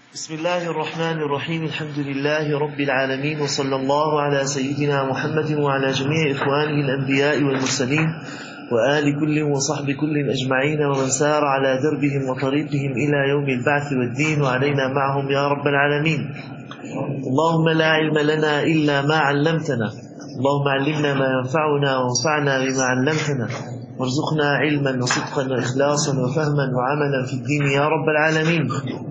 بسم الله الرحمن الرحيم. الحمد لله رب العالمين، وصلى الله على سيدنا محمد وعلى جميع إخوانه الأنبياء والمرسلين وآل كل وصحب كل أجمعين، ومن سار على دربهم وطريقهم إلى يوم البعث والدين، وعلينا معهم يا رب العالمين. اللهم لا علم لنا إلا ما علمتنا، اللهم علمنا ما ينفعنا وانفعنا بما علمتنا، وارزقنا علما وصدقا وإخلاصا وفهما وعملا في الدين يا رب العالمين.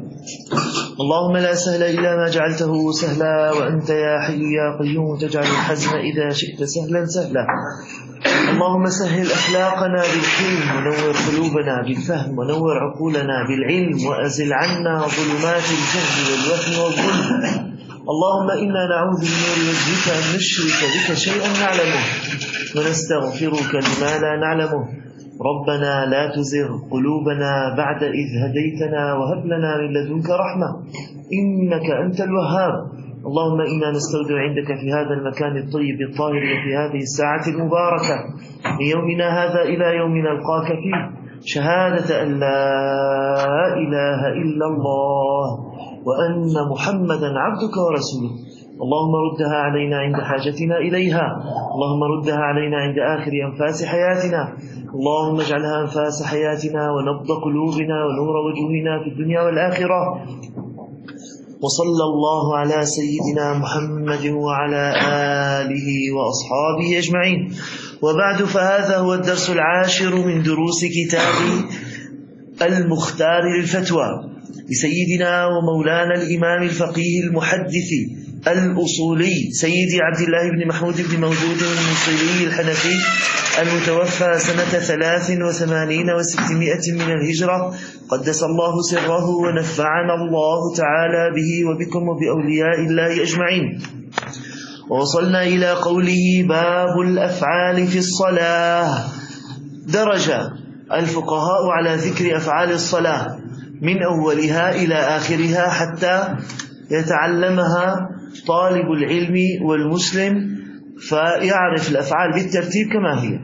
اللهم لا سهل إلا ما جعلته سهلا، وأنت يا حي يا قيوم تجعل الحزن إذا شئت سهلا سهلا. اللهم سهل أخلاقنا بالحلم، ونور قلوبنا بالفهم، ونور عقولنا بالعلم، وأزل عنا ظلمات الجهل والوهم والظلم. اللهم إنا نعوذ بنور وجهك أن نشرك بك شيئا نعلمه، ونستغفرك لما لا نعلمه. ربنا لا تزغ قلوبنا بعد إذ هديتنا، وهب لنا من لدنك رحمة إنك أنت الوهاب. اللهم إنا نستودع عندك في هذا المكان الطيب الطاهر، وفي هذه الساعة المباركة من يومنا هذا إلى يوم نلقاك فيه، شهادة أن لا إله إلا الله وأن محمدا عبدك ورسوله. اللهم ردها علينا عند حاجتنا إليها، اللهم ردها علينا عند آخر أنفاس حياتنا، اللهم اجعلها أنفاس حياتنا ونبض قلوبنا ونور وجوهنا في الدنيا والآخرة. وصلى الله على سيدنا محمد وعلى آله وأصحابه أجمعين. وبعد، فهذا هو الدرس العاشر من دروس كتاب المختار للفتوى لسيدنا ومولانا الإمام الفقيه المحدث الأصولي سيدي عبد الله بن محمود بن مودود المصري الحنفي، المتوفى سنة 83 و600 من الهجرة، قدس الله سره ونفعنا الله تعالى به وبكم وبأولياء الله أجمعين. ووصلنا إلى قوله: باب الأفعال في الصلاة. درج الفقهاء على ذكر أفعال الصلاة من أولها إلى آخرها حتى يتعلمها طالب العلم والمسلم فيعرف الأفعال بالترتيب كما هي.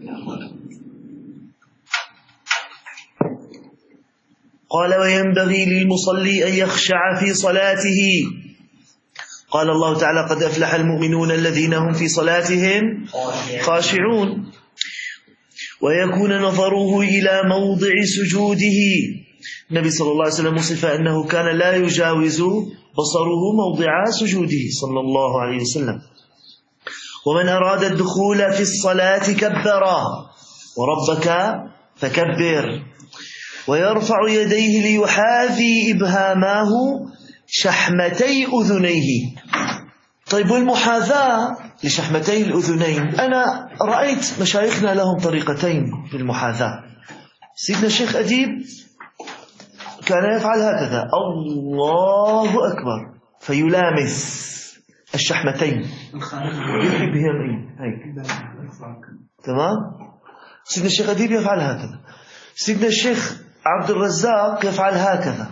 قال: وينبغي للمصلي أن يخشع في صلاته. قال الله تعالى: قد أفلح المؤمنون الذين هم في صلاتهم خاشعون. ويكون نظره إلى موضع سجوده. النبي صلى الله عليه وسلم وصف أنه كان لا يجاوز بصره موضع سجوده صلى الله عليه وسلم. ومن أراد الدخول في الصلاة كبرا، وربك فكبر. ويرفع يديه ليحاذي إبهاماه شحمتي أذنيه. طيب، والمحاذاة لشحمتي الأذنين، أنا رأيت مشايخنا لهم طريقتين في المحاذاة. سيدنا الشيخ أديب كان يفعل هكذا: الله أكبر، فيلامس الشحمتين بهم هيك. تمام. سيدنا الشيخ أديب يفعل هكذا. سيدنا الشيخ عبد الرزاق يفعل هكذا،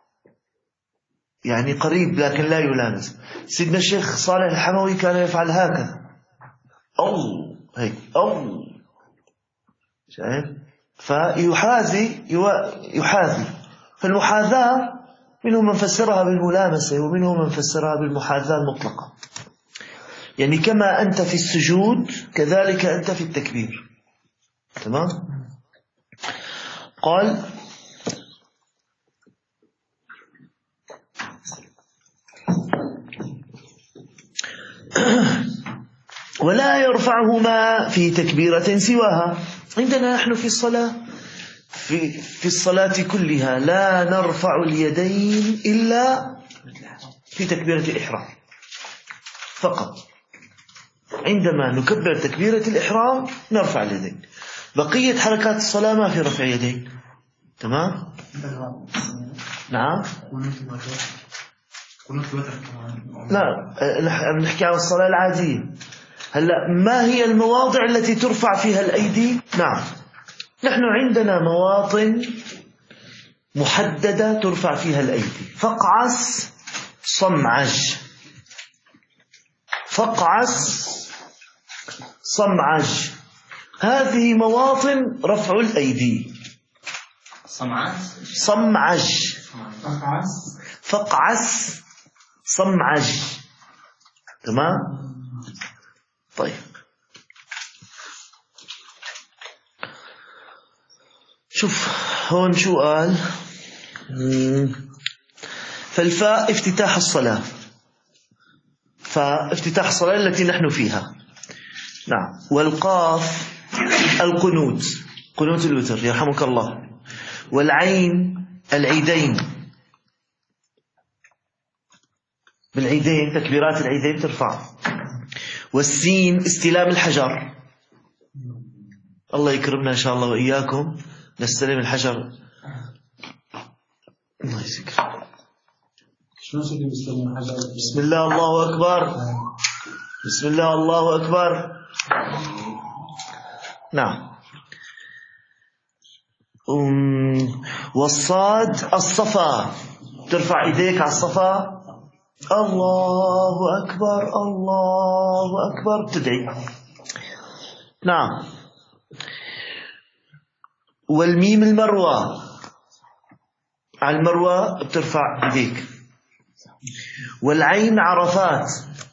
يعني قريب لكن لا يلامس. سيدنا الشيخ صالح الحموي كان يفعل هكذا، هيك شايف؟ فيحاذي يحاذي. فالمحاذاة منهم من فسرها بالملامسة، ومنهم من فسرها بالمحاذاة المطلقة، يعني كما أنت في السجود كذلك أنت في التكبير. تمام. قال: ولا يرفعهما في تكبيرة سواها. عندنا نحن في الصلاة في الصلاة كلها لا نرفع اليدين إلا في تكبيرة الإحرام فقط. عندما نكبر تكبيرة الإحرام نرفع اليدين. بقية حركات الصلاة ما في رفع يدين. تمام. نعم. لا، نحكي عن الصلاة العادية. هلأ ما هي المواضع التي ترفع فيها الأيدي؟ نعم، نحن عندنا مواطن محددة ترفع فيها الأيدي: فقعس، صمعج. فقعس، صمعج، هذه مواطن رفع الأيدي. صمعج. فقعس صمعج. تمام. طيب شوف هون شو قال. فالفاء افتتاح الصلاة، فافتتاح الصلاة التي نحن فيها. نعم. والقاف القنوت، قنوت الوتر يرحمك الله. والعين العيدين، بالعيدين تكبيرات العيدين ترفع. والسين استلام الحجر، الله يكرمنا إن شاء الله وإياكم نستلم الحجر. الله يسكر. بسم الله الله أكبر، بسم الله الله أكبر. نعم. والصاد الصفا، ترفع إيديك على الصفا، الله أكبر الله أكبر، تدعي. نعم. والميم المروة، على المروة بترفع إيديك. والعين عرفات،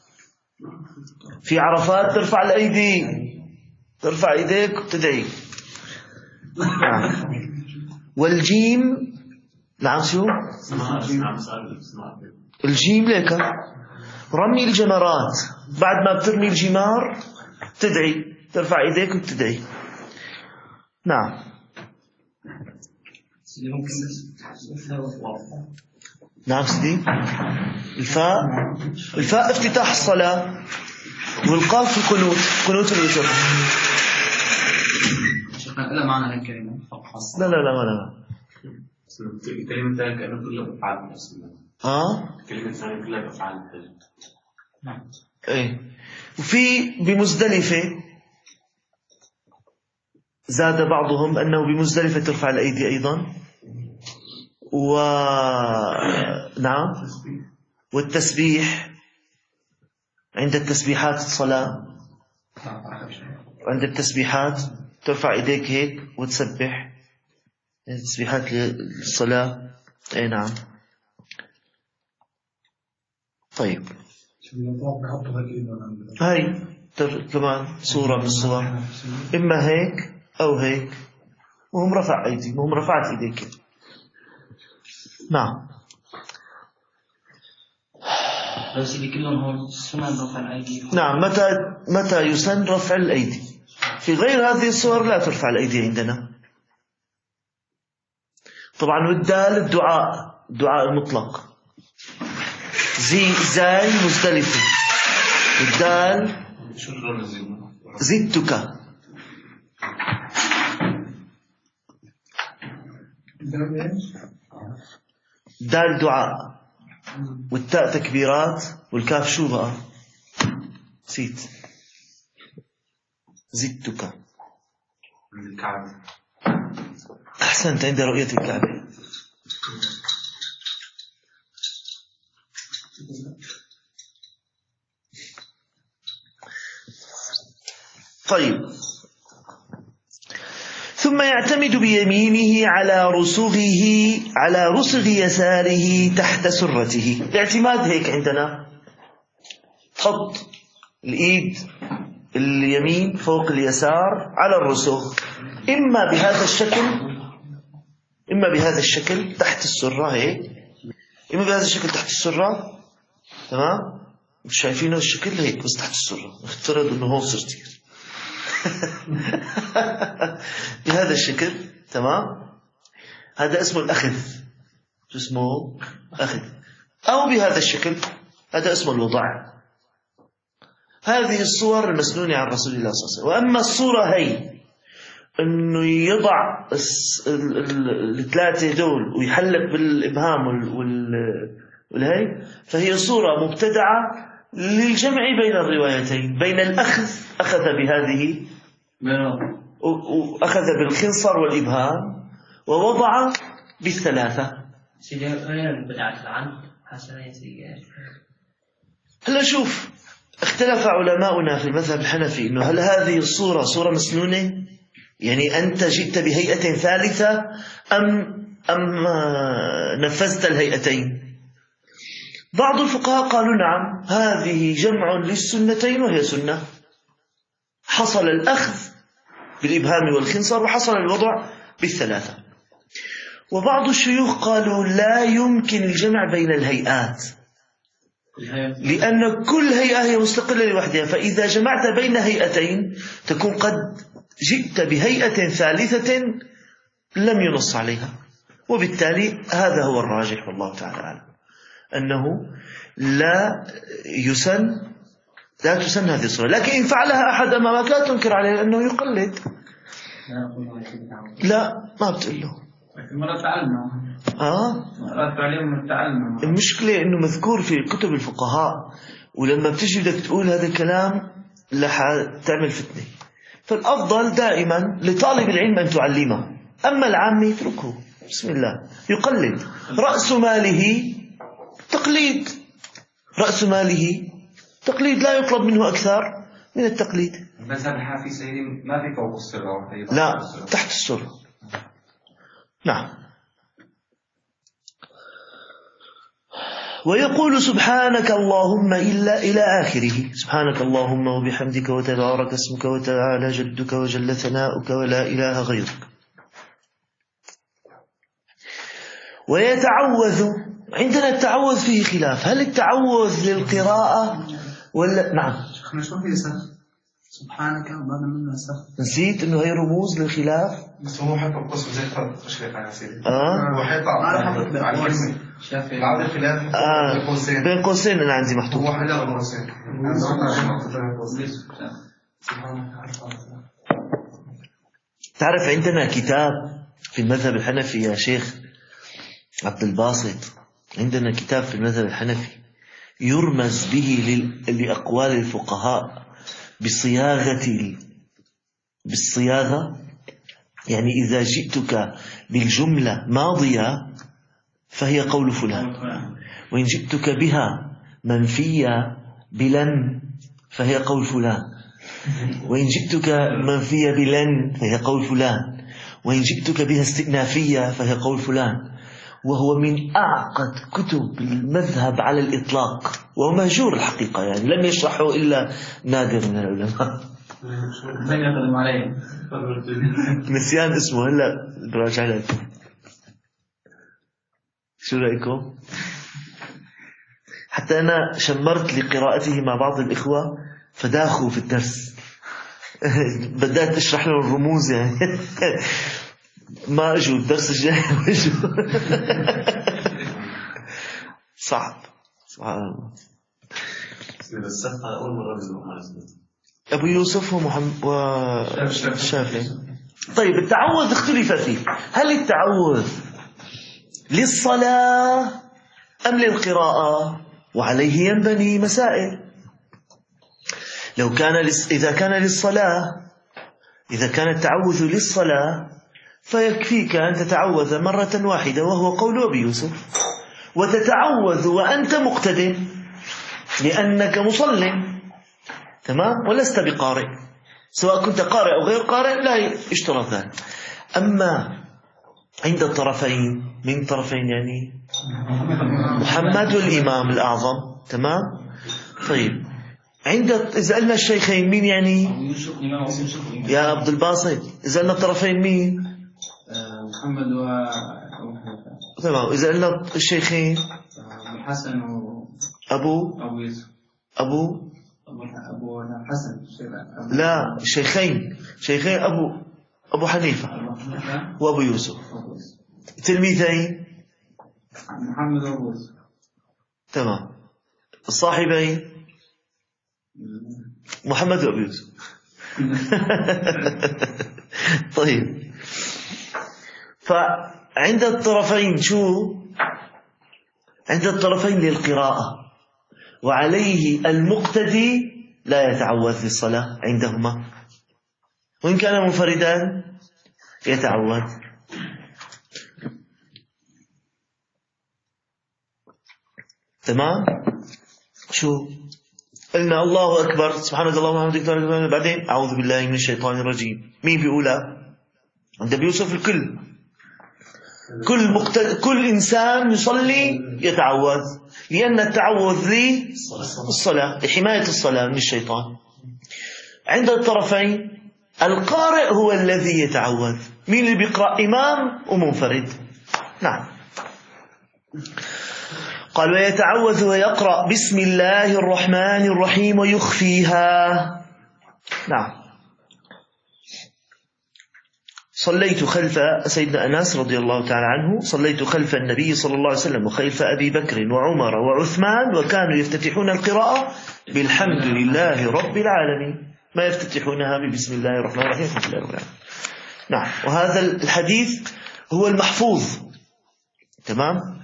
في عرفات ترفع الأيدي، ترفع إيديك وتدعي. نعم. والجيم، نعم شو؟ الجيم لك رمي الجمرات، بعد ما بترمي الجمار تدعي، ترفع إيديك وتدعي. نعم. نعم سيدي. الفاء افتتاح الصلاة، والقاف القنوت، قنوت الوتر. لا معنى هالكلمة لا لا لا لا. الكلمة الثانية كأنه كلها أفعال أصلا. الكلمة الثانية كلها أفعال. نعم. إيه. وفي بمزدلفة زاد بعضهم أنه بمزدلفة ترفع الأيدي أيضا. نعم. والتسبيح عند التسبيحات الصلاة، عند التسبيحات ترفع إيديك هيك وتسبح، تسبيحات للصلاة. أي نعم. طيب هاي كمان صورة من الصور، إما هيك أو هيك، وهم رفع أيدي، وهم رفعت إيديك. نعم. نعم. متى يسن رفع الأيدي؟ في غير هذه الصور لا ترفع الأيدي عندنا طبعا. والدال الدعاء المطلق، زاي مزدلفة، الدال زدتك، دال دعاء، والتاء تكبيرات، والكاف شو بقى؟ نسيت. زدتك. الكعبة. أحسنت، عند رؤية الكعبة. طيب. ثم يعتمد بيمينه على رسغ يساره تحت سرته. الاعتماد هيك عندنا، تحط الإيد اليمين فوق اليسار على الرسغ، إما بهذا الشكل تحت السرة هيك، إما بهذا الشكل تحت السرة. تمام. مش شايفينه الشكل هيك بس تحت السرة، افترض إنه هون صرتي بهذا الشكل. تمام. هذا اسمه الأخذ، اسمه أخذ. أو بهذا الشكل، هذا اسمه الوضع. هذه الصور المسنونة عن رسول الله صلى الله عليه وسلم. وأما الصورة هي أنه يضع الثلاثة دول ويحلق بالإبهام والهي، فهي صورة مبتدعة للجمع بين الروايتين، بين الأخذ، أخذ بهذه وأخذ بالخنصر والإبهام، ووضع بالثلاثة. هلا شوف، اختلف علماؤنا في المذهب الحنفي إنه هل هذه الصورة صورة مسنونة، يعني أنت جئت بهيئة ثالثة، أم نفذت الهيئتين؟ بعض الفقهاء قالوا نعم، هذه جمع للسنتين وهي سنة، حصل الأخذ بالإبهام والخنصر وحصل الوضع بالثلاثة. وبعض الشيوخ قالوا لا يمكن الجمع بين الهيئات، لأن كل هيئة هي مستقلة لوحدها، فإذا جمعت بين هيئتين تكون قد جئت بهيئة ثالثة لم ينص عليها. وبالتالي هذا هو الراجح والله تعالى أعلم، أنه لا تسن هذه الصورة. لكن إن فعلها أحد أمامك لا تنكر عليه أنه يقلد. لا ما بتقول له مرة تعلم. المشكلة أنه مذكور في كتب الفقهاء، ولما بتجي بدك تقول هذا الكلام رح تعمل فتنة. فالأفضل دائما لطالب العلم أن تعلمه، أما العام يتركه بسم الله يقلد. رأس ماله تقليد، رأس ماله تقليد، لا يطلب منه أكثر من التقليد. مذهب الحنفي سيدي ما في فوق السرة، لا تحت السرة. نعم. ويقول سبحانك اللهم إلى آخره، سبحانك اللهم وبحمدك وتبارك اسمك وتعالى جدك وجل ثناؤك ولا إله غيرك. ويتعوذ، عندنا التعوذ فيه خلاف، هل التعوذ للقراءة ولا نعم؟ سبحانك وبعد منه سخ. نسيت انه هي رموز للخلاف. بس هو حتى القسم زي فرق تشريح على سيدي. هو حتى على الكلمة شافعي بعد الخلاف بين قوسين. بين قوسين انا عندي محطوط. هو حدا قوسين. تعرف عندنا كتاب في المذهب الحنفي يا شيخ عبد الباسط، عندنا كتاب في المذهب الحنفي يرمز به لأقوال الفقهاء بالصياغة، يعني إذا جئتك بالجملة ماضية فهي قول فلان، وإن جئتك بها منفية بلن فهي قول فلان، وإن جئتك منفية بلن فهي قول فلان، وإن جئتك بها استئنافية فهي قول فلان. وهو من أعقد كتب المذهب على الإطلاق، وهو مهجور الحقيقة، يعني لم يشرحه إلا نادر من العلماء. من يقدم عليه نسيان اسمه، هلا براجع لكم. شو رأيكم؟ حتى أنا شمرت لقراءته مع بعض الإخوة فداخوا في الدرس بدأت أشرح له الرموز يعني ما أجوا الدرس الجاي صعب سبحان الله. أول مرة أبو يوسف ومحمد والشافعي. طيب التعوذ اختلف فيه، هل التعوذ للصلاة أم للقراءة؟ وعليه ينبني مسائل. إذا كان للصلاة، إذا كان التعوذ للصلاة فيكفيك أن تتعوذ مرة واحدة وهو قول أبي يوسف، وتتعوذ وأنت مقتدم لأنك مصل، تمام، ولست بقارئ، سواء كنت قارئ أو غير قارئ لا يشترط ذلك. أما عند الطرفين، من طرفين يعني محمد والإمام الأعظم، تمام. طيب إذا قلنا الشيخين مين يعني يا عبد الباسط؟ إذا قلنا الطرفين مين؟ محمد تمام. إذا قلنا الشيخين الحسن أبو يوسف أبو حسن. لا شيخين أبو حنيفة وأبو يوسف. تلميذين محمد وأبو يوسف، تمام. الصاحبين محمد وأبو يوسف طيب، فعند الطرفين شو؟ عند الطرفين للقراءة، وعليه المقتدي لا يتعوذ للصلاة عندهما، وإن كان منفردا يتعوذ. تمام. شو قلنا؟ الله أكبر، سبحانك اللهم وبحمدك، بعدين أعوذ بالله من الشيطان الرجيم. مين بيقولها؟ عند أبي يوسف الكل. كل إنسان يصلي يتعوذ، لأن التعوذ للصلاة، لحماية الصلاة من الشيطان. عند الطرفين القارئ هو الذي يتعوذ. مين اللي بيقرأ؟ إمام ومنفرد. نعم. قال ويتعوذ ويقرأ بسم الله الرحمن الرحيم ويخفيها. نعم. صليت خلف سيدنا أنس رضي الله تعالى عنه، صليت خلف النبي صلى الله عليه وسلم وخلف أبي بكر وعمر وعثمان وكانوا يفتتحون القراءة بالحمد لله رب العالمين، ما يفتتحونها ببسم الله الرحمن الرحيم الحمد لله رب العالمين. نعم. وهذا الحديث هو المحفوظ. تمام.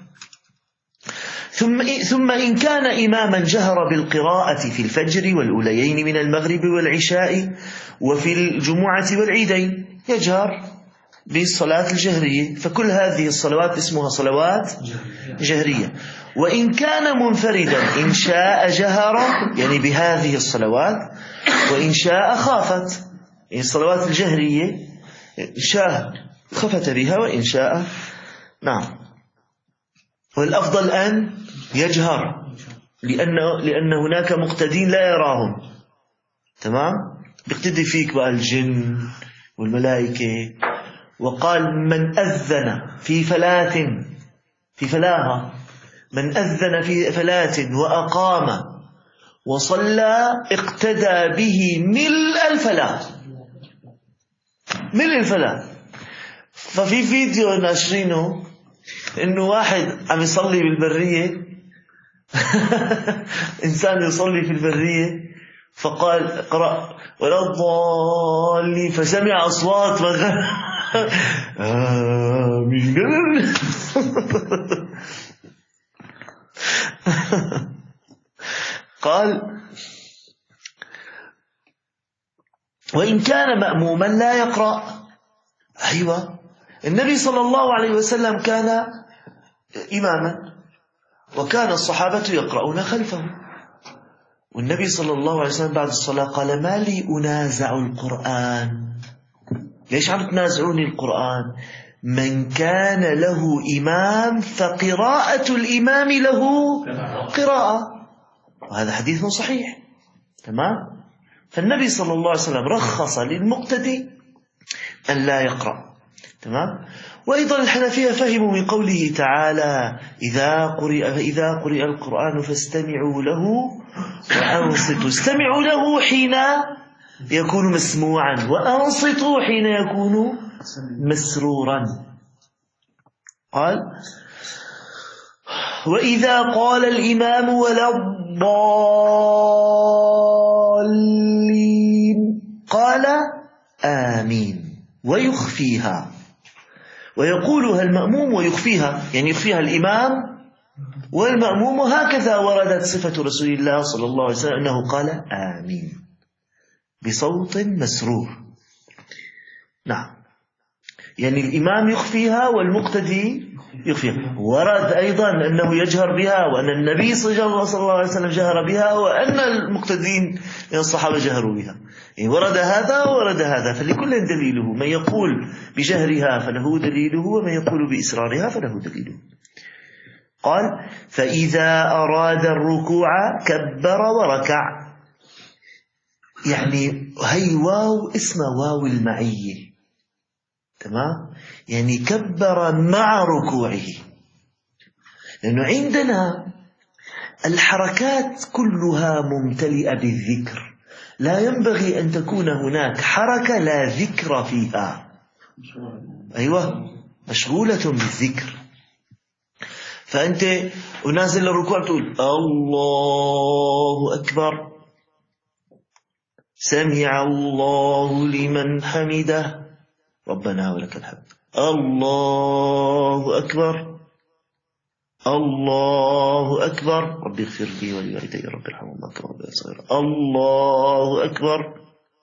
ثم إن كان إماما جهر بالقراءة في الفجر والأوليين من المغرب والعشاء وفي الجمعة والعيدين، يجهر بالصلاة الجهرية، فكل هذه الصلوات اسمها صلوات جهرية. وإن كان منفردا إن شاء جهر يعني بهذه الصلوات، وإن شاء خافت، يعني الصلوات الجهرية إن شاء خفت بها وإن شاء. نعم. والأفضل أن يجهر لأن هناك مقتدين لا يراهم. تمام. بيقتدي فيك بقى الجن والملائكة. وقال من أذن في فلاهة من أذن في فلاة وأقام وصلى اقتدى به ملء الفلاة. ففي فيديو ناشرينه إنه واحد عم يصلي بالبرية إنسان يصلي في البرية، فقال اقرأ ولا الضالين، فسمع أصوات آمين. قال وإن كان مأموما لا يقرأ. أيوة، النبي صلى الله عليه وسلم كان إماما وكان الصحابة يقرؤون خلفه، والنبي صلى الله عليه وسلم بعد الصلاة قال ما لي أنازع القرآن. ليش عم تنازعوني القرآن؟ من كان له إمام فقراءة الإمام له قراءة. وهذا حديث صحيح. تمام. فالنبي صلى الله عليه وسلم رخص للمقتدي أن لا يقرأ. تمام. وأيضا الحنفية فهموا من قوله تعالى إذا قرئ القرآن فاستمعوا له وأنصتوا. استمعوا له حين يكون مسموعا، وأنصتوا حين يكون مسرورا. قال وإذا قال الإمام ولا الضالين قال آمين ويخفيها، ويقولها المأموم ويخفيها، يعني يخفيها الإمام والمأموم. وهكذا وردت صفة رسول الله صلى الله عليه وسلم أنه قال آمين بصوت مسرور. نعم. يعني الإمام يخفيها والمقتدي يخفيها. ورد أيضا أنه يجهر بها، وأن النبي صلى الله عليه وسلم جهر بها، وأن المقتدين من الصحابة جهروا بها. يعني ورد هذا وورد هذا، فلكل دليله. من يقول بجهرها فله دليله، ومن يقول بإسرارها فله دليله. قال فإذا أراد الركوع كبر وركع. يعني هي واو اسمها واو المعية. تمام. يعني كبر مع ركوعه، لأنه عندنا الحركات كلها ممتلئة بالذكر، لا ينبغي أن تكون هناك حركة لا ذكر فيها. أيوة، مشغولة بالذكر. فأنت ونازل الركوع تقول الله أكبر سمع الله لمن حمده ربنا ولك الحمد، الله أكبر الله أكبر رب اغفر لي ولوالدي رب ارحمهما كما ربياني صغيرا، الله أكبر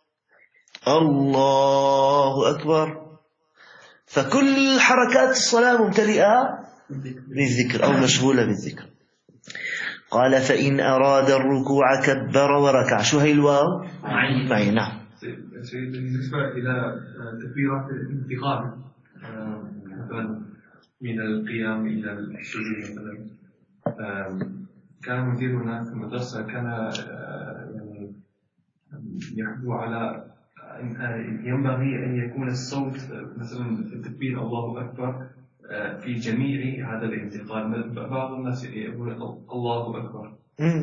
الله أكبر. فكل حركات الصلاة ممتلئة بالذكر أو مشغولة بالذكر. قال فإن أراد الركوع كبر وركع. شو هي الواو؟ معي. نعم. بالنسبة إلى تكبيرات الانتقال، مثلا من القيام إلى السجود مثلا. كان مديرنا في المدرسة كان يعني يحدو على ينبغي أن يكون الصوت مثلا في التكبير الله أكبر في جميع هذا الانتقال. بعض الناس يقول الله أكبر.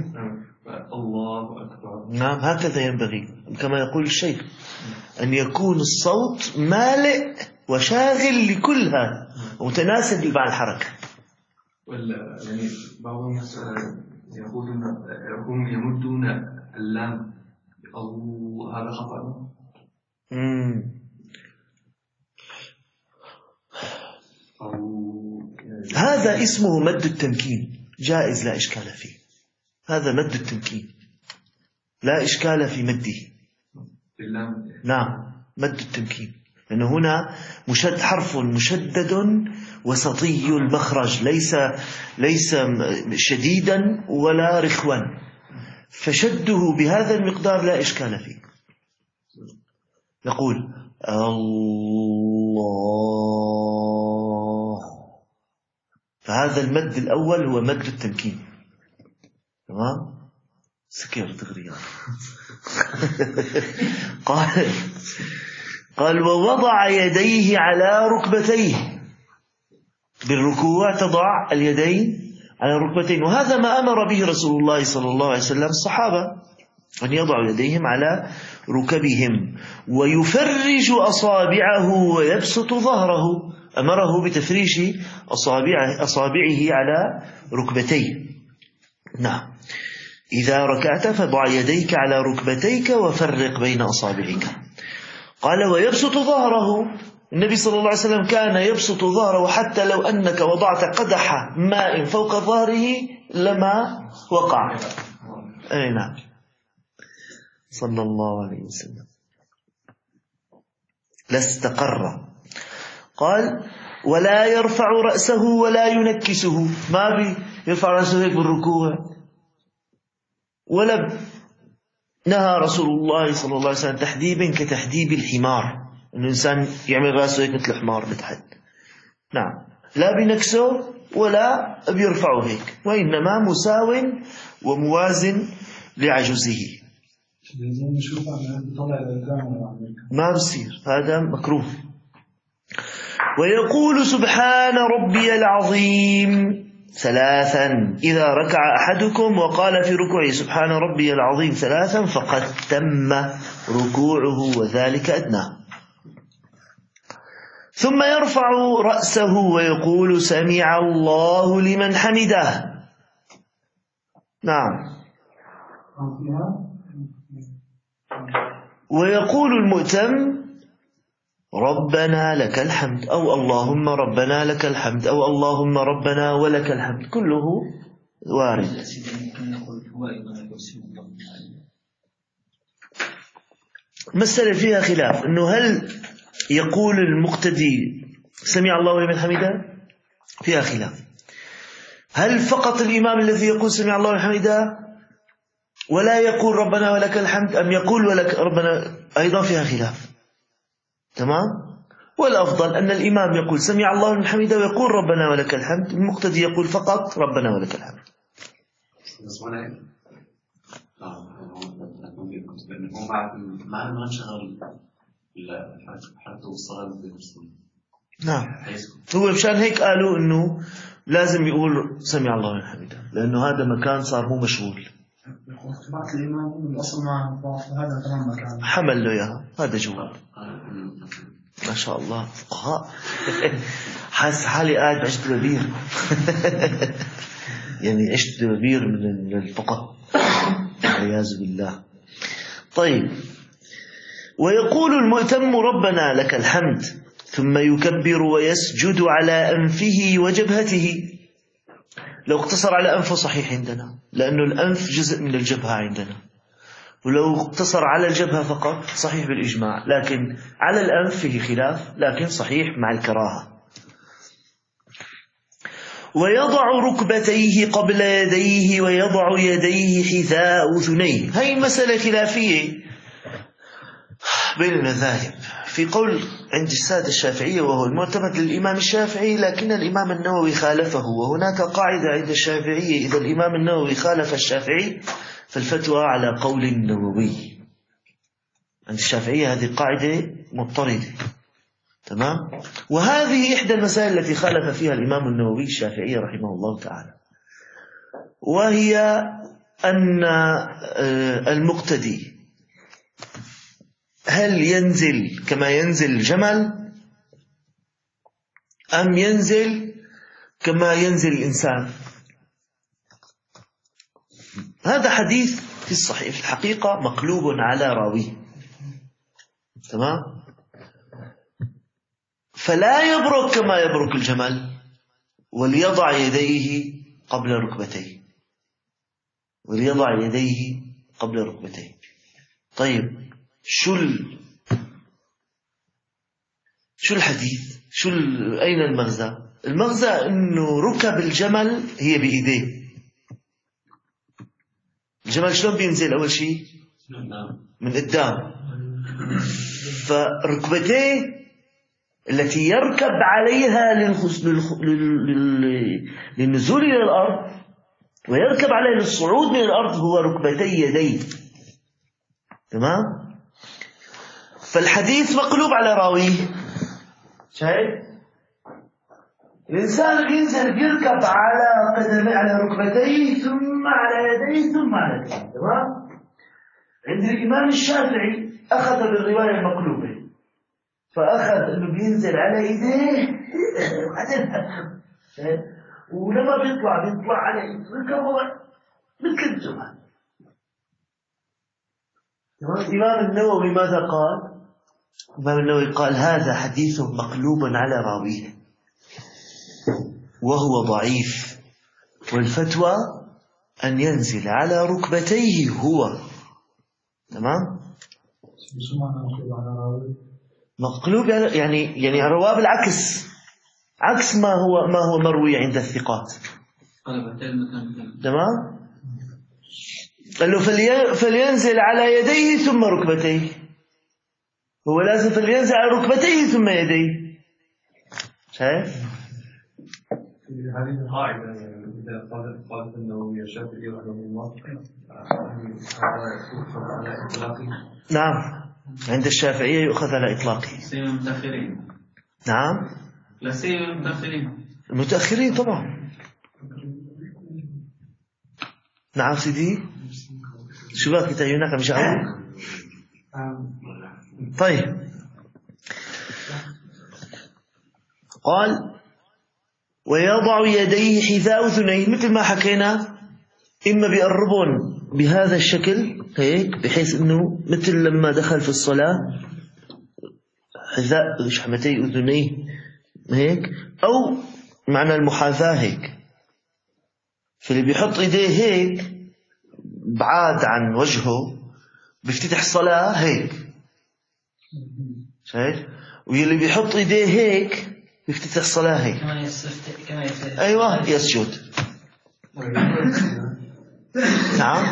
الله أكبر. نعم هكذا ينبغي كما يقول الشيخ أن يكون الصوت مالئ وشاغل لكل هذا ومتناسب مع الحركة. ولا يعني بعض الناس يقولون هم يمدون اللام أو هذا خطأ. هذا اسمه مد التمكين، جائز لا إشكال فيه. هذا مد التمكين لا إشكال في مده. نعم مد التمكين، لأن هنا حرف مشدد وسطي المخرج، ليس شديدا ولا رخوا، فشده بهذا المقدار لا إشكال فيه. نقول الله، فهذا المد الأول هو مد التمكين. تمام؟ سكر تغريان. قال ووضع يديه على ركبتيه. بالركوع تضع اليدين على ركبتين، وهذا ما أمر به رسول الله صلى الله عليه وسلم الصحابة أن يضعوا يديهم على ركبهم، ويفرج أصابعه ويبسط ظهره. أمره بتفريش أصابعه على ركبتيه. نعم إذا ركعت فضع يديك على ركبتيك وفرق بين أصابعك. قال ويبسط ظهره. النبي صلى الله عليه وسلم كان يبسط ظهره حتى لو أنك وضعت قدح ماء فوق ظهره لما وقع. أي نعم صلى الله عليه وسلم لاستقر. قال ولا يرفع رأسه ولا ينكسه، ما بيرفع رأسه هيك بالركوع، ولا نهى رسول الله صلى الله عليه وسلم تحديبا كتحديب الحمار، أن الإنسان يعمل رأسه هيك مثل الحمار بتحت. نعم لا بنكسه ولا بيرفعه هيك، وإنما مساو وموازن لعجزه. ما بصير، هذا مكروه. ويقول سبحان ربي العظيم 3 إذا ركع أحدكم وقال في ركوعه سبحان ربي العظيم 3 فقد تم ركوعه وذلك أدناه. ثم يرفع رأسه ويقول سمع الله لمن حمده. نعم. ويقول المؤتم ربنا لك الحمد، أو اللهم ربنا لك الحمد، أو اللهم ربنا ولك الحمد، كله وارد. مسألة فيها خلاف، أنه هل يقول المقتدي سمع الله لمن حمده؟ فيها خلاف. هل فقط الإمام الذي يقول سمع الله لمن حمده ولا يقول ربنا ولك الحمد، أم يقول ولك ربنا؟ أيضا فيها خلاف. تمام؟ والأفضل أن الإمام يقول سمع الله لمن حمده ويقول ربنا ولك الحمد، المقتدي يقول فقط ربنا ولك الحمد. هو بعد ما انشغل حتى الصلاة. نعم هو مشان هيك قالوا إنه لازم يقول سمع الله لمن حمده، لأنه هذا مكان صار مو مشغول. حمل له إياها، هذا جواب. ما شاء الله فقهاء. حاسس حالي قاعد عشت دبابير. يعني عشت دبابير من الفقه والعياذ بالله. طيب ويقول المؤتم ربنا لك الحمد، ثم يكبر ويسجد على أنفه وجبهته. لو اقتصر على أنفه صحيح عندنا، لأنه الأنف جزء من الجبهة عندنا، ولو اقتصر على الجبهة فقط صحيح بالإجماع، لكن على الأنف فيه خلاف، لكن صحيح مع الكراهة. ويضع ركبتيه قبل يديه ويضع يديه حذاء أذنيه. هاي مسألة خلافية بين المذاهب في قول عند السادة الشافعية وهو المعتمد للإمام الشافعي، لكن الإمام النووي خالفه، وهناك قاعدة عند الشافعية: إذا الإمام النووي خالف الشافعي فالفتوى على قول النووي. عند الشافعية هذه قاعدة مضطردة، تمام؟ وهذه إحدى المسائل التي خالف فيها الإمام النووي الشافعية رحمه الله تعالى، وهي أن المقتدي هل ينزل كما ينزل الجمل أم ينزل كما ينزل الإنسان. هذا حديث في الصحيح في الحقيقة مقلوب على راويه، تمام؟ فلا يبرك كما يبرك الجمل، وليضع يديه قبل ركبتيه، وليضع يديه قبل ركبتيه. طيب شو الحديث؟ أين المغزى؟ المغزى أنه ركب الجمل هي بإيديه. الجمل شلون بينزل؟ أول شيء من قدام، فركبتيه التي يركب عليها للنزول إلى الأرض ويركب عليها للصعود من الأرض هو ركبتي يديه، تمام؟ فالحديث مقلوب على راويه. شايف؟ الإنسان بينزل بيركب على قدميه على ركبتيه ثم على يديه ثم على يديه، تمام؟ عند الإمام الشافعي أخذ بالرواية المقلوبة، فأخذ إنه بينزل على يديه وبعدين ولما بيطلع على ركبه مثل الجمل. الإمام النووي ماذا قال؟ الإمام النووي قال هذا حديث مقلوب على راويه وهو ضعيف، والفتوى أن ينزل على ركبتيه هو، تمام؟ مقلوب يعني رواه بالعكس، عكس ما هو مروي عند الثقات، تمام؟ قال له فلينزل على يديه ثم ركبتيه، هو لازم فلينزل على ركبتيه ثم يديه. شايف؟ هذه قاعدة إذا قالت النووي الشافعي رحمه الله يؤخذ على إطلاقه. نعم، عند الشافعية يؤخذ على إطلاقه. سيما المتأخرين. نعم، لا سيما المتأخرين. المتأخرين طبعا. نعم سيدي، شو بقى كنت هناك مش عارف. طيب، قال ويضع يديه حذاء أذنيه، مثل ما حكينا، إما بيقربون بهذا الشكل هيك بحيث إنه مثل لما دخل في الصلاة حذاء شحمتي أذنيه هيك، أو معنى المحاذاة هيك، فاللي بيحط إيديه هيك بعاد عن وجهه بيفتتح الصلاة هيك، شايف؟ واللي بيحط إيديه هيك بيفتتح الصلاة هيك. أيوة يسجد. نعم،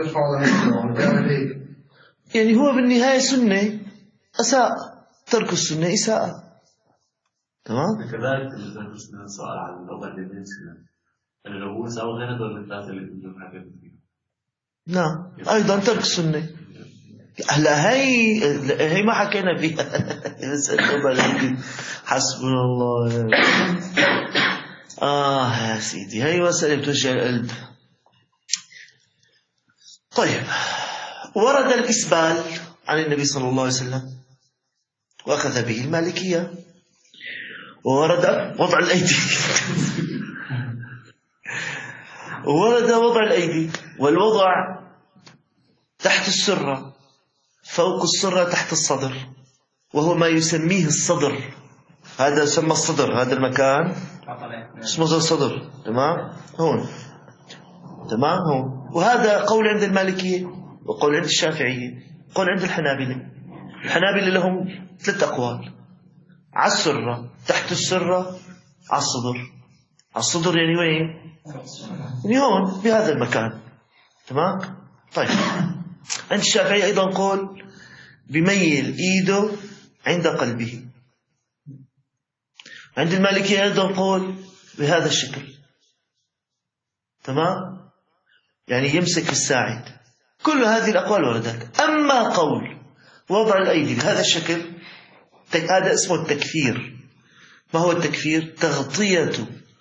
يعني هو بالنهاية سنة، أساء، ترك السنة إساءة، تمام؟ كذلك ترك السنة سؤال عن الوضع اليدين سنة، أنا لو هو سأو غير دول الثلاثة اللي بدون حاجة فيها. نعم، أيضا ترك السنة. هلا هي ما حكينا فيها. حسبنا الله يا سيدي، هي مسألة بتوجع القلب. طيب، ورد الإسبال عن النبي صلى الله عليه وسلم وأخذ به المالكية، وورد وضع الأيدي. ورد وضع الأيدي، والوضع تحت السرة، فوق السرة، تحت الصدر، وهو ما يسميه الصدر. هذا يسمى الصدر، هذا المكان اسمه الصدر، تمام؟ هون، تمام، هون. وهذا قول عند المالكية، وقول عند الشافعية، قول عند الحنابلة. الحنابلة لهم 3 أقوال: على السرة، تحت السرة، على الصدر. على الصدر يعني وين؟ يعني هون بهذا المكان، تمام؟ طيب، عند الشافعية أيضا قول بميل إيده عند قلبه. عند المالكية أيضا قول بهذا الشكل، تمام، يعني يمسك في الساعد. كل هذه الأقوال وردت. أما قول وضع الأيدي بهذا الشكل، هذا اسمه التكفير. ما هو التكفير؟ تغطية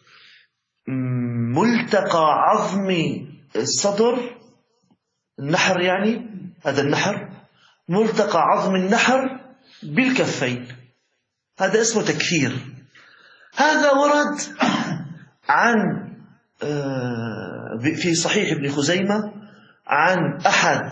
ملتقى عظم الصدر، النحر، يعني هذا النحر، ملتقى عظم النحر بالكفين، هذا اسمه تكفير. هذا ورد عن في صحيح ابن خزيمة عن أحد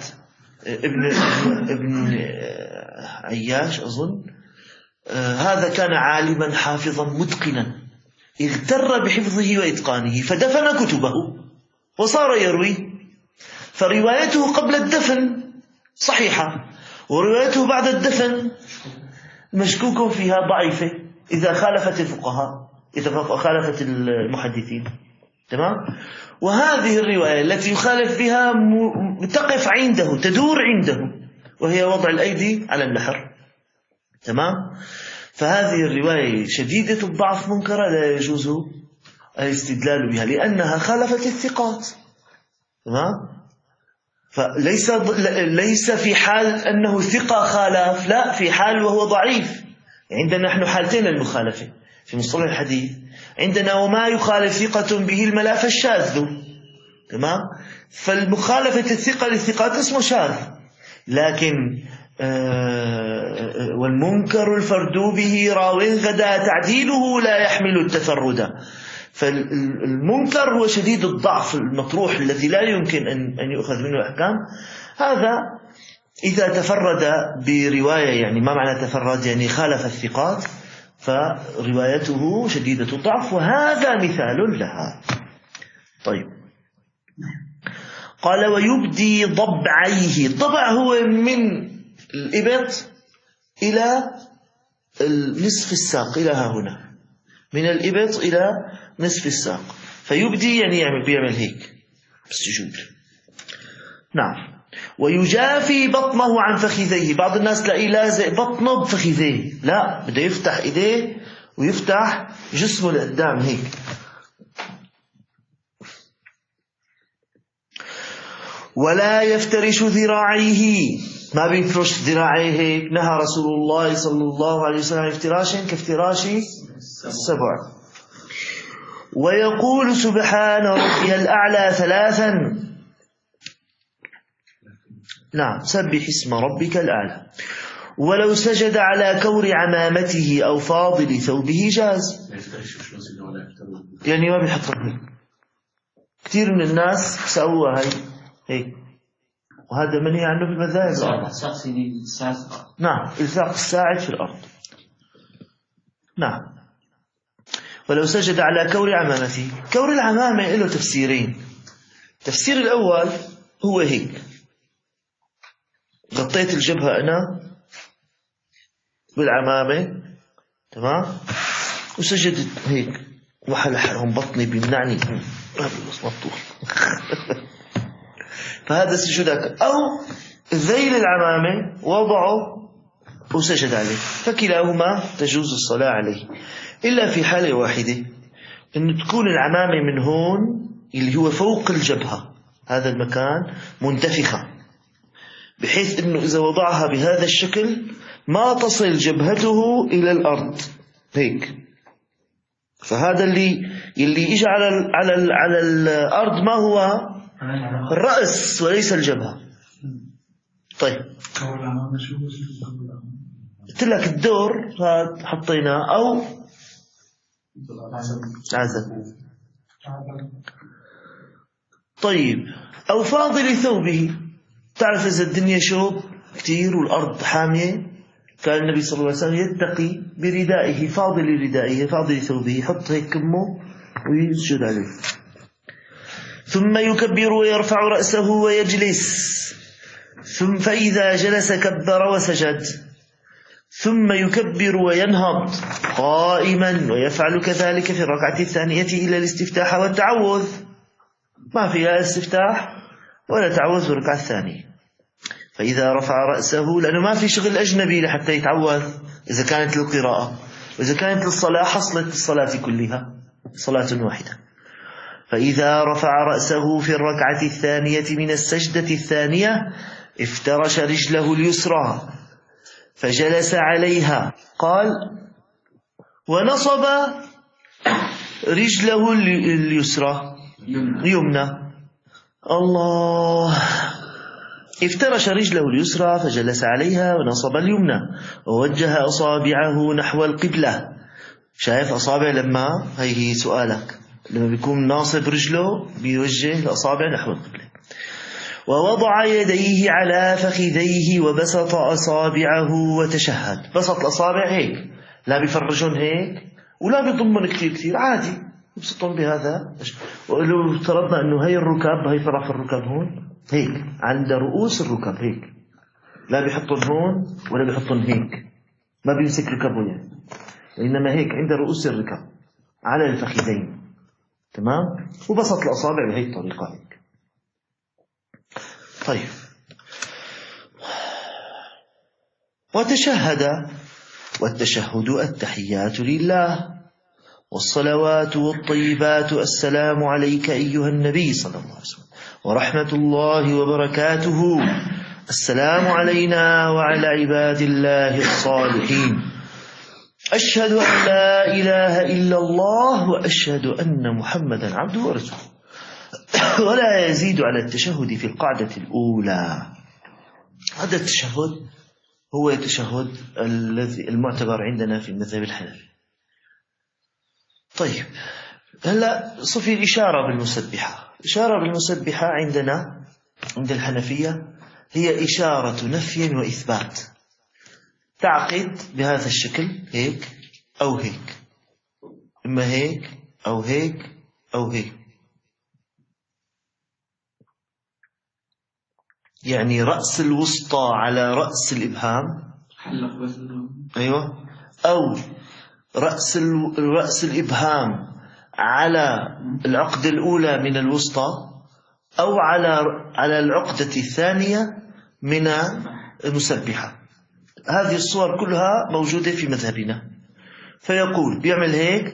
ابن عياش أظن. هذا كان عالما حافظا متقنا، اغتر بحفظه وإتقانه فدفن كتبه وصار يروي. فروايته قبل الدفن صحيحة، وروايته بعد الدفن مشكوك فيها ضعيفة إذا خالفت الفقهاء، إذا خالفت المحدثين، تمام. وهذه الرواية التي يخالف بها تقف عنده، تدور عنده، وهي وضع الأيدي على النحر، تمام. فهذه الرواية شديدة الضعف منكرة، لا يجوز الاستدلال بها لأنها خالفت الثقات، تمام. فليس في حال أنه ثقة خالف، لا، في حال وهو ضعيف. عندنا نحن حالتين للمخالفة في مصطلح الحديث. عندنا وما يخالف ثقة به الملا فالشاذ، تمام. فالمخالفة الثقة للثقات اسمه شاذ. لكن والمنكر الفرد به راو غدا تعديله لا يحمل التفرد. فالمنكر هو شديد الضعف المطروح الذي لا يمكن أن يؤخذ منه أحكام. هذا إذا تفرد برواية، يعني ما معنى تفرد؟ يعني خالف الثقات، فروايته شديدة الضعف، وهذا مثال لها. طيب، قال ويبدي ضبعيه. الضبع هو من الإبط إلى نصف الساق، إلى ها هنا، من الإبط إلى نصف الساق. فيبدي يعني بيعمل هيك بالسجود، نعم. ويجافي بطنه عن فخذيه. بعض الناس تلاقيه لازق بطنه بفخذيه، لا، بده يفتح إيديه ويفتح جسمه لقدام هيك. ولا يفترش ذراعيه، ما بينفرش ذراعيه هيك. نهى رسول الله صلى الله عليه وسلم عن افتراش كافتراش السبع. ويقول سبحان ربي الأعلى ثلاثا، نعم، سبح اسم ربك الأعلى. ولو سجد على كور عمامته أو فاضل ثوبه جاز، يعني ما بيحط هيك. كثير من الناس سووا هيك، وهذا منهي عنه في المذاهب الأربعة. نعم، إلصاق الساعد في الأرض، نعم. ولو سجد على كور عمامته. كور العمامة له تفسيرين. التفسير الأول هو هيك، غطيت الجبهة أنا بالعمامة، تمام، وسجدت هيك، وحلحهم بطني بيمنعني، بس مفتوح. فهذا سجودك. أو ذيل العمامة وضعه وسجد عليه، فكلاهما تجوز الصلاة عليه، إلا في حالة واحدة، أن تكون العمامة من هون اللي هو فوق الجبهة، هذا المكان منتفخة، بحيث أنه إذا وضعها بهذا الشكل ما تصل جبهته إلى الأرض هيك. فهذا اللي إجى على الأرض ما هو الرأس وليس الجبهة. طيب، قلت لك الدور هذا حطيناه، أو عزل. طيب، أو فاضل ثوبه. تعرف إذا الدنيا شوب كتير والأرض حامية، كان النبي صلى الله عليه وسلم يتقي بردائه، فاضل ردائه، فاضل ثوبه، يحط هيك كمه ويسجد عليه. ثم يكبر ويرفع رأسه ويجلس، ثم فإذا جلس كبر وسجد، ثم يكبر وينهض قائما، ويفعل كذلك في الركعة الثانية إلى الاستفتاح والتعوذ. ما فيها استفتاح ولا تعوذ في الركعة الثانية. فإذا رفع رأسه، لأنه ما في شغل أجنبي لحتى يتعوذ، إذا كانت للقراءة، وإذا كانت للصلاة حصلت الصلاة كلها صلاة واحدة. فإذا رفع رأسه في الركعة الثانية من السجدة الثانية افترش رجله اليسرى فجلس عليها، قال: ونصب رجله اليسرى يمنى. الله. افترش رجله اليسرى فجلس عليها ونصب اليمنى ووجه أصابعه نحو القبلة. شايف أصابع؟ لما هي سؤالك، لما بيكون ناصب رجله بيوجه الأصابع نحو القبلة. ووضع يديه على فخذيه وبسط أصابعه وتشهد. بسط الأصابع هيك، لا بيفرجون هيك ولا بيضمن كثير عادي، يبسطون بهذا. ولو افترضنا أنه هي الركاب، هي طرف الركاب هون هيك عند رؤوس الركاب هيك، لا بيحطون هون ولا بيحطون هيك، ما بيمسك ركبه يعني، وإنما هيك عند رؤوس الركاب على الفخذين. تمام. وبسط الأصابع بهي الطريقة هيك. طيب. وتشهد. والتشهد التحيات لله والصلوات والطيبات السلام عليك أيها النبي صلى الله عليه وسلم ورحمة الله وبركاته، السلام علينا وعلى عباد الله الصالحين، أشهد أن لا إله إلا الله وأشهد أن محمدا عبده ورسوله. ولا يزيد على التشهد في القعدة الأولى. هذا التشهد هو التشهد الذي المعتبر عندنا في المذهب الحنفي. طيب، هلا صفي الإشارة بالمسبحة. إشارة بالمسبحة عندنا عند الحنفية هي إشارة نفي وإثبات. تعقد بهذا الشكل هيك أو هيك، إما هيك أو هيك أو هيك، يعني رأس الوسطى على رأس الإبهام. أيوة. أو رأس الإبهام على العقدة الأولى من الوسطى، أو على العقدة الثانية من المسبحة. هذه الصور كلها موجودة في مذهبنا. فيقول بيعمل هيك: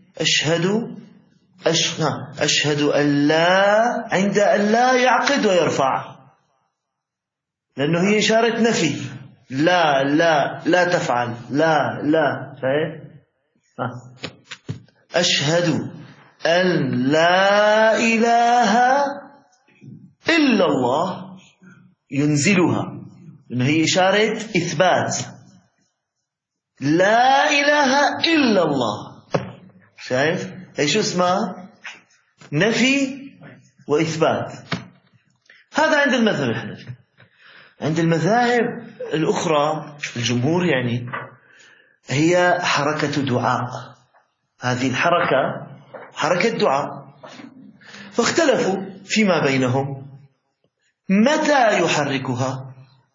أشهد أن لا، عند أن لا يعقد ويرفع، لأنه هي إشارة نفي. لا لا لا تفعل، لا لا. أشهد أن لا إله إلا الله، ينزلها، لأنه هي إشارة إثبات. لا إله إلا الله. شايف؟ هي شو اسمها؟ نفي وإثبات. هذا عند المذهب الحنفي. عند المذاهب الأخرى الجمهور يعني هي حركة دعاء. هذه الحركة حركة دعاء. فاختلفوا فيما بينهم متى يحركها.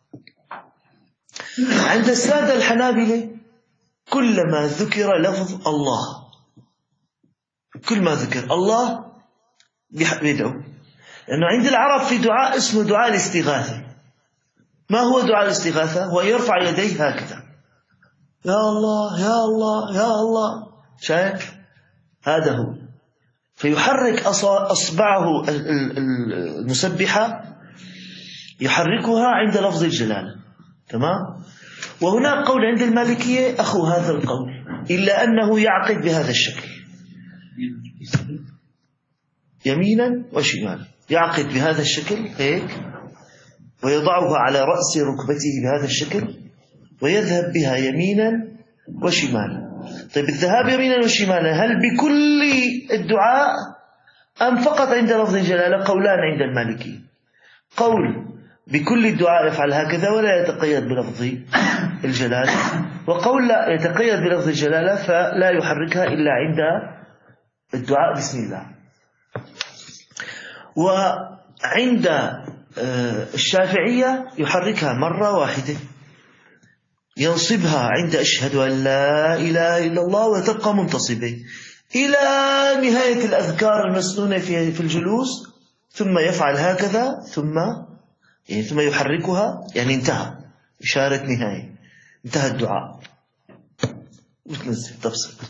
عند السادة الحنابلة كلما ذكر لفظ الله، كل ما ذكر الله بيدعو. لأنه عند العرب في دعاء اسمه دعاء الاستغاثة. ما هو دعاء الاستغاثة؟ هو يرفع يديه هكذا: يا الله يا الله يا الله. شايف؟ هذا هو. فيحرك أصبعه المسبحة، يحركها عند لفظ الجلالة. تمام؟ وهناك قول عند المالكية أخو هذا القول، إلا أنه يعقد بهذا الشكل يمينا وشمالا. يعقد بهذا الشكل هيك، ويضعها على رأس ركبته بهذا الشكل، ويذهب بها يمينا وشمالا. طيب، الذهاب يمينا وشمالا هل بكل الدعاء أم فقط عند لفظ الجلالة؟ قولان عند المالكي. قول بكل الدعاء يفعل هكذا ولا يتقيد بلفظ الجلالة، وقول لا يتقيد بلفظ الجلالة فلا يحركها إلا عند الدعاء بسم الله. وعند الشافعية يحركها مرة واحدة، ينصبها عند أشهد أن لا إله إلا الله وتبقى منتصبة إلى نهاية الأذكار المسنونة في الجلوس، ثم يفعل هكذا ثم يحركها، يعني انتهى، إشارة نهاية، انتهى الدعاء. وتنزل تبسط.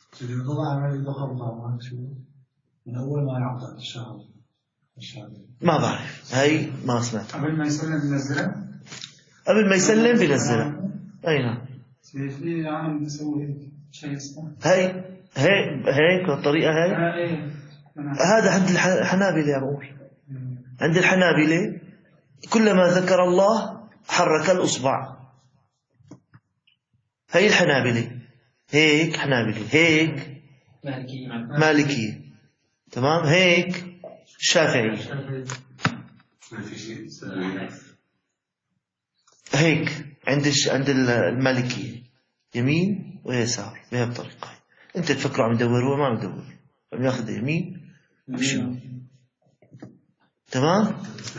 من أول ما يعطى الشهر ما بعرف، هاي ما سمعت. قبل ما يسلم بنزله؟ قبل ما يسلم بنزله. أي نعم. في عالم بيسوي شيء اسمه هيك الطريقة هاي. هذا عند الحنابلة يا أبوي. عند الحنابلة كلما ذكر الله حرك الأصبع. هاي الحنابلة هيك، حنابلة هيك، مالكية تمام، هيك شافعي، هيك عند المالكية يمين ويسار بهذه الطريقة. أنت تفكروا عم يدوروا ما عم يدوروا، عم ياخذ يمين وشمال. تمام.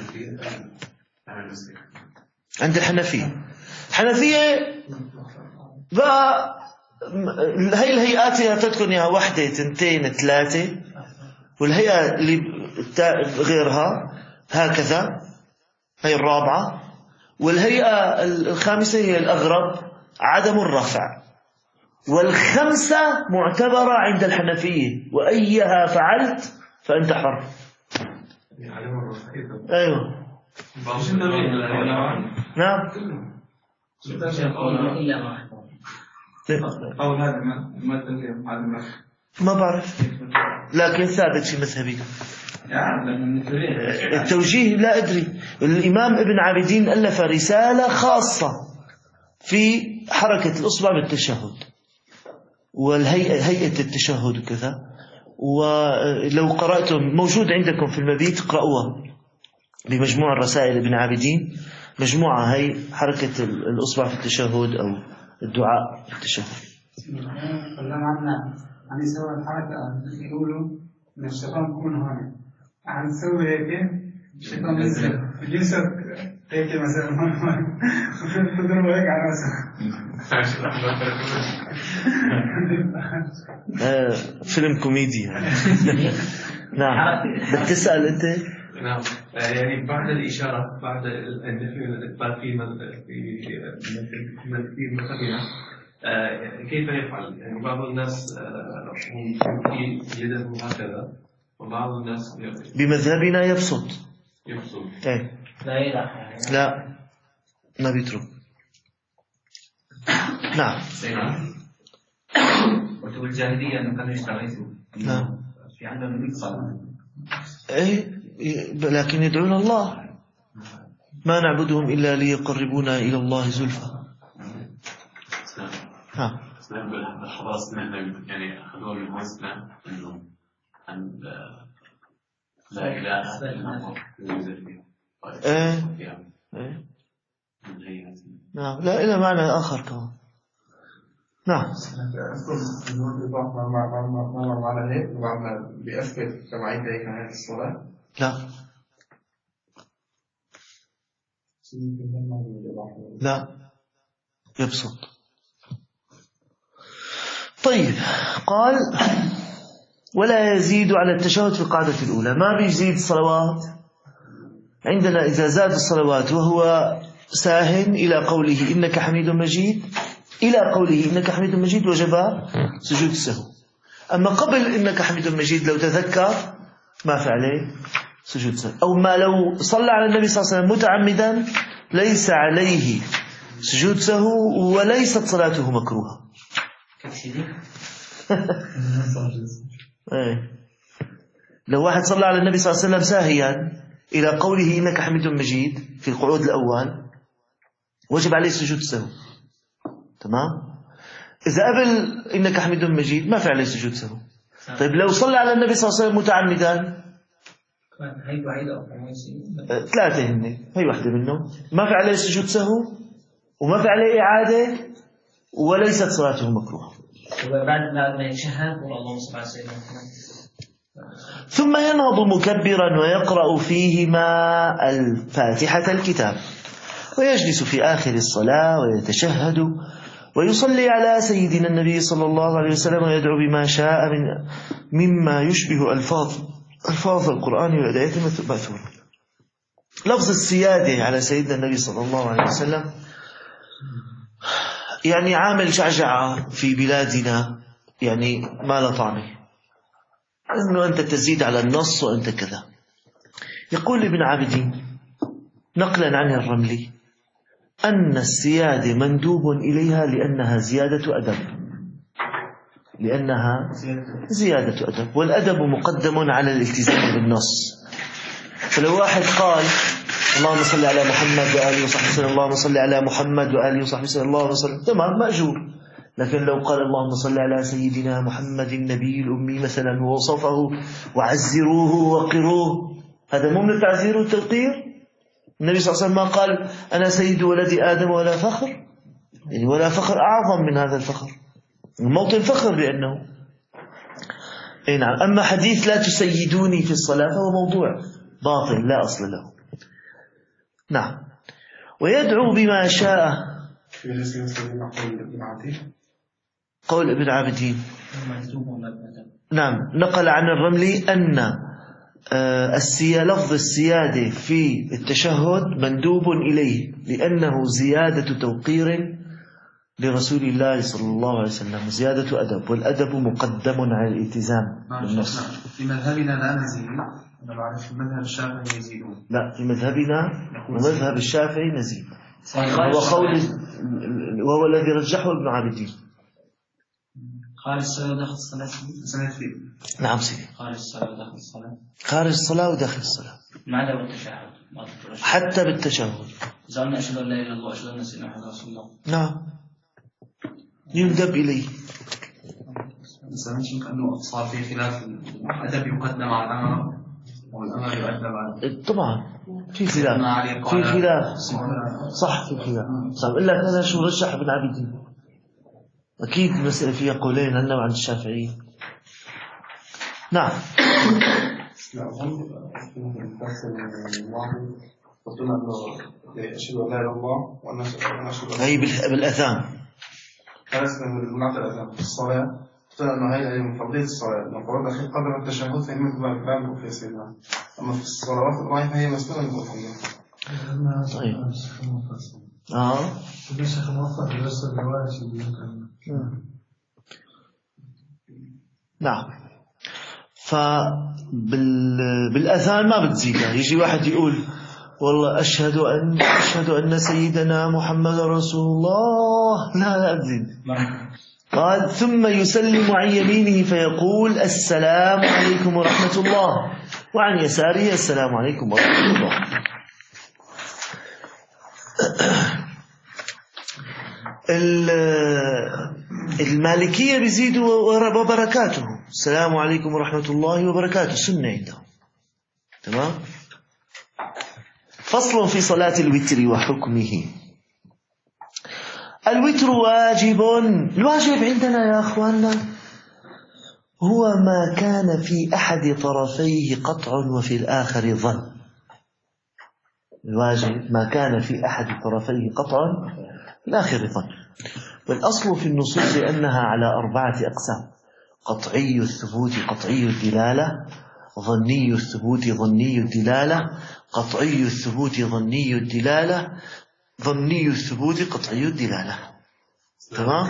عند الحنفية بقى هاي الهيئات اللي أعطيتكم إياها 1 2 3، والهيئة اللي غيرها هكذا هي الرابعة، والهيئة الخامسة هي الأغرب عدم الرفع، والخمسة معتبرة عند الحنفية، وأيها فعلت فأنت حر. أيوه نعم. ما بعرف، لكن ثابت في مذهبي. التوجيه لا أدري. الإمام ابن عابدين ألف رسالة خاصة في حركة الأصبع بالتشهد والهيئة التشهد وكذا، ولو قرأتم موجود عندكم في المبيت اقرأوها بمجموع الرسائل ابن عابدين، مجموعة هي حركة الأصبع في التشهد أو الدعاء في التشهد. عم يسوي الحركة يقولوا إن الشيطان يكون هون، عم يسوي هيك الشيطان ينزل هيك مثلا هون تضربه هيك على راسه. فيلم كوميدي نعم. بتسأل أنت؟ نعم. يعني بعد الإشارة بعد الإقبال في مذهبنا كيف يفعل؟ يعني بعض الناس في يده هكذا، وبعض الناس بمذهبنا يبسط. إيه؟ لا ما بيترك. نعم. وتقول الجاهلية أنه كانوا يستغيثوا. نعم. في عندهم 100 صلاة. إيه لكن يدعون الله، ما نعبدهم إلا ليقربونا إلى الله زلفى. ها. بالحضارة يعني أخذوها من حسنا إنه عن لا إله إلا الله يوجد فيه. نعم. لا إلا معنى آخر كمان. نعم. ما معنى هيك وعمل بأثبت جماعية هيك نهاية الصلاة؟ لا يبسط. طيب قال ولا يزيد على التشهد في القاعدة الأولى. ما بيزيد الصلوات عندنا إذا زاد الصلوات وهو ساهن إلى قوله إنك حميد مجيد، إلى قوله إنك حميد مجيد وجب سجود السهو. أما قبل إنك حميد مجيد لو تذكر ما في عليه سجود السهو، أو ما لو صلى على النبي صلى الله عليه وسلم متعمدا ليس عليه سجود سهو وليست صلاته مكروهة. لو واحد صلى على النبي صلى الله عليه وسلم ساهيا إلى قوله إنك حميد مجيد في القعود الأول وجب عليه سجود السهو. تمام. إذا قبل إنك حميد مجيد ما في عليه سجود سهو. طيب لو صلى على النبي صلى الله عليه وسلم متعمدا 3 هي واحدة منهم ما في عليه سجود سهو وما في عليه إعادة وليست صلاته مكروهة. وبعد ما يشهد اللهم صل على سيدنا محمد ثم ينهض مكبرا ويقرأ فيهما الفاتحة الكتاب ويجلس في آخر الصلاة ويتشهد ويصلي على سيدنا النبي صلى الله عليه وسلم ويدعو بما شاء مما يشبه ألفاظ القرآن والآيات المأثورة. لفظ السيادة على سيدنا النبي صلى الله عليه وسلم يعني عامل جعجعة في بلادنا يعني ما لا طعمه، أنه أنت تزيد على النص وأنت كذا. يقول ابن عابدين نقلا عن الرملي أن السيادة مندوب إليها لأنها زيادة أدب، لأنها زيادة أدب، والأدب مقدم على الالتزام بالنص. فلو واحد قال اللهم صل على محمد وآله وصحبه وسلم، اللهم صل على محمد وآله وصحبه وسلم، اللهم صل، تمام مأجور. لكن لو قال اللهم صل على سيدنا محمد النبي الأمي مثلا ووصفه وعزروه وقروه، هذا مو من التعزير والتوقير؟ النبي صلى الله عليه وسلم ما قال أنا سيد ولد آدم ولا فخر؟ يعني ولا فخر أعظم من هذا الفخر، موطن فخر بأنه أي نعم. أما حديث لا تسيدوني في الصلاة فهو موضوع باطل لا أصل له. نعم. ويدعو بما شاء. قول ابن عابدين نعم نقل عن الرملي أن لفظ السيادة في التشهد مندوب إليه لأنه زيادة توقير لرسول الله صلى الله عليه وسلم، زيادة أدب، والأدب مقدم على الالتزام بالنص. في مذهبنا لا نزيد، أنا بعرف في مذهب الشافعي يزيدون. لا، في مذهبنا ومذهب الشافعي نزيد، وهو الذي رجحه ابن عابدين. خارج الصلاة وداخل الصلاة. نعم سيدي، خارج الصلاة وداخل الصلاة. خارج الصلاة وداخل الصلاة. ما عدا بالتشهد. حتى بالتشهد. زعمنا أشهد أن لا إله إلا الله أشهد أن سيدنا محمد رسول الله. نعم. يندب إليه. مثلا يمكن أنه صار في خلاف، الأدب يقدم على الأمر والأمر يقدم على. طبعا في خلاف. في خلاف. صح في خلاف. صح. إلا هذا شو رجح ابن عابدين. أكيد المسألة فيها قولين عندنا وعند الشافعي. نعم. قلتنا أنه أشهد أن لا إله إلا الله وأنا أشهد هي بالأذان. خلصنا من معنى الأذان في الصلاة، قلتنا أنه هي من فرضية الصلاة، لو قرأت أخي قدر التشهد فإن مثل الكلام في سيدنا، أما في الصلوات الضعيفة هي مسنونة من الفضيلة. طيب. الشيخ موفق بس الرواية. نعم. بالأذان ما بتزيدها. يجي واحد يقول والله أشهد أن سيدنا محمد رسول الله، لا تزيد. قال ثم يسلم عن يمينه فيقول السلام عليكم ورحمة الله، وعن يساره السلام عليكم ورحمة الله. المالكية بيزيدوا وبركاته، السلام عليكم ورحمة الله وبركاته، سنة عندهم. تمام. فصل في صلاة الوتر وحكمه. الوتر واجب. الواجب عندنا يا أخواننا هو ما كان في أحد طرفيه قطع وفي الآخر ظن. الواجب ما كان في أحد طرفيه قطع في الآخر ظن. والأصل في النصوص أنها على 4 أقسام: قطعي الثبوت قطعي الدلالة، ظني الثبوت ظني الدلالة، قطعي الثبوت ظني الدلالة، ظني الثبوت قطعي الدلالة. تمام؟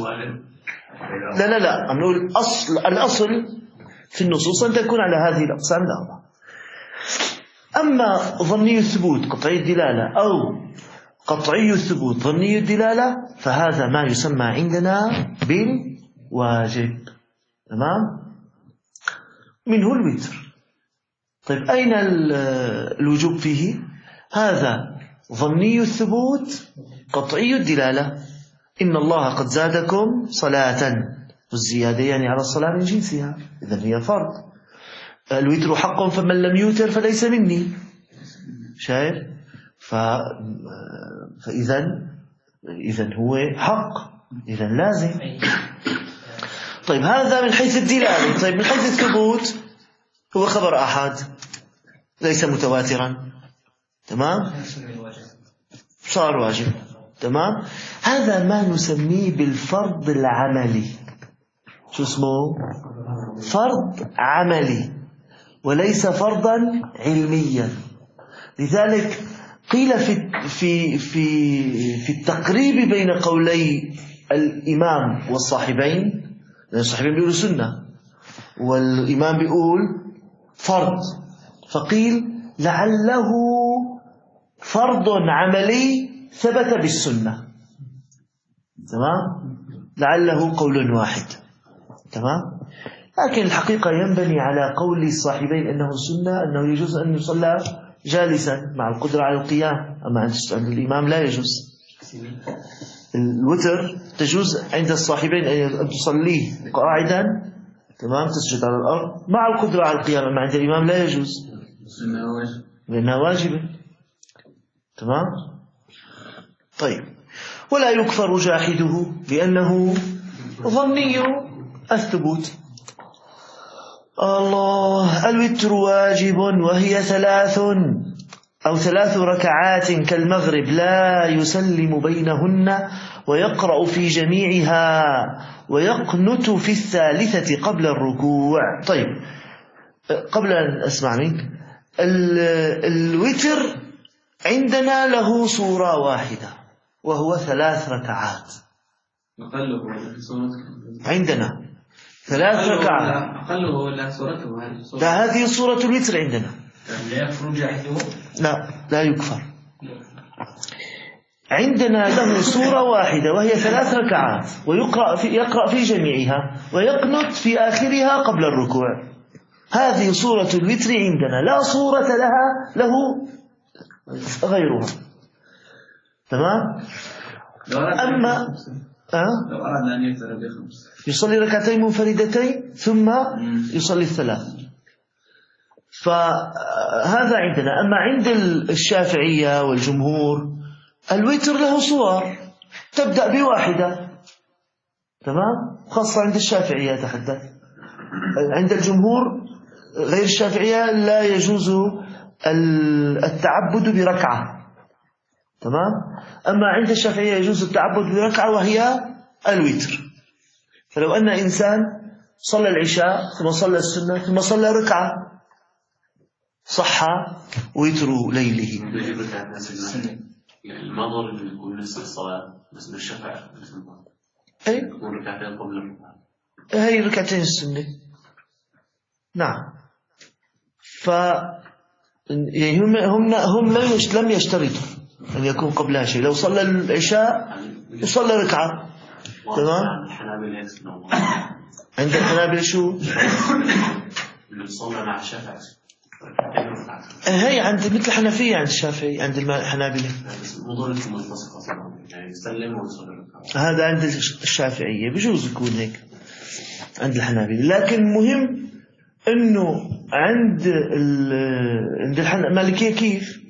لا نقول الأصل في النصوص أن تكون على هذه الأقسام ال4. أما ظني الثبوت قطعي الدلالة أو قطعي الثبوت ظني الدلالة فهذا ما يسمى عندنا بالواجب. تمام؟ منه الوتر. طيب أين الوجوب فيه؟ هذا ظني الثبوت قطعي الدلالة، إن الله قد زادكم صلاة، والزيادة يعني على الصلاة من جنسها، إذن هي فرض. الوتر حق فمن لم يوتر فليس مني. شايف؟ فإذن هو حق، إذن لازم. طيب هذا من حيث الدلالة. طيب من حيث الثبوت هو خبر أحد ليس متواترا. تمام؟ صار واجب. تمام؟ هذا ما نسميه بالفرض العملي. شو اسمه؟ فرض عملي وليس فرضا علميا. لذلك قيل في التقريب بين قولي الإمام والصاحبين، لأن الصاحبين بيقولوا سنة والإمام بيقول فرض، فقيل لعله فرض عملي ثبت بالسنة. تمام؟ لعله قول واحد. تمام؟ لكن الحقيقة ينبني على قول الصاحبين أنه سنة، أنه يجوز أن يصلى جالسا مع القدرة على القيام، أما عند الإمام لا يجوز. الوتر تجوز عند الصاحبين أن تصليه قاعدا، تمام، تسجد على الأرض مع القدرة على القيام، أما عند الإمام لا يجوز لأنها واجبة. تمام. طيب، ولا يكفر جاحده لأنه ظني الثبوت. الله. الوتر واجب وهي 3 أو 3 ركعات كالمغرب لا يسلم بينهن ويقرأ في جميعها ويقنت في 3 قبل الركوع. طيب، قبل أن أسمع منك، الوتر عندنا له صورة واحدة وهو 3 ركعات عندنا، 3 ركعات أقله ولا صورته؟ لا، هذه صورة الوتر عندنا. لا يكفر. عندنا له صورة واحدة وهي 3 ركعات يقرأ في جميعها ويقنت في آخرها قبل الركوع. هذه صورة الوتر عندنا، لا صورة له غيرها. تمام. أما لو أراد أن يكثر ب5 يصلي 2 منفردتين ثم يصلي 3. فهذا عندنا. أما عند الشافعية والجمهور الوتر له صور تبدأ ب1. تمام، خاصة عند الشافعية تحدث. عند الجمهور غير الشافعية لا يجوز التعبد بركعة. تمام. أما عند الشافعية يجوز التعبد بركعة وهي الوتر. فلو أن إنسان صلى العشاء ثم صلى السنة ثم صلى ركعة صح وتر ليله. المنظر اللي يكون نفس الصلاة بس بالشفع مثل ما يكون 2 قبل الركعة، هي 2 السنة. نعم. يعني هم لم يشترطوا أن يكون قبلها شيء. لو صلى العشاء يصلى ركعة. تمام. عند الحنابلة شو؟ اللي صلى مع الشافعي هي عند مثل الحنفية عند الشافعي، عند الحنابلة يعني يسلم ويصلي. هذا عند الشافعية بجوز يكون هيك عند الحنابلة. لكن مهم انه عند المالكية كيف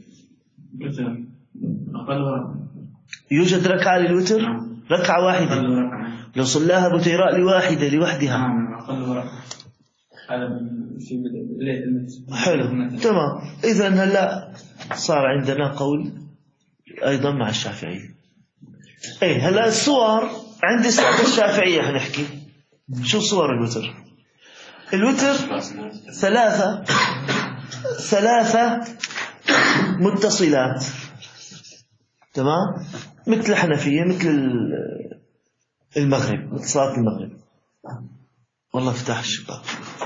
يوجد ركعة للوتر، 1 ركعة. لو صلاها بتيراء لوحدها. حلو. تمام. إذن هلا صار عندنا قول أيضا مع الشافعية. هلا الصور عند الشافعية حنحكي شو صور الوتر. الوتر 3 متصلات. تمام، مثل الحنفية، مثل المغرب، مثل صلاة المغرب. والله افتح الشباك.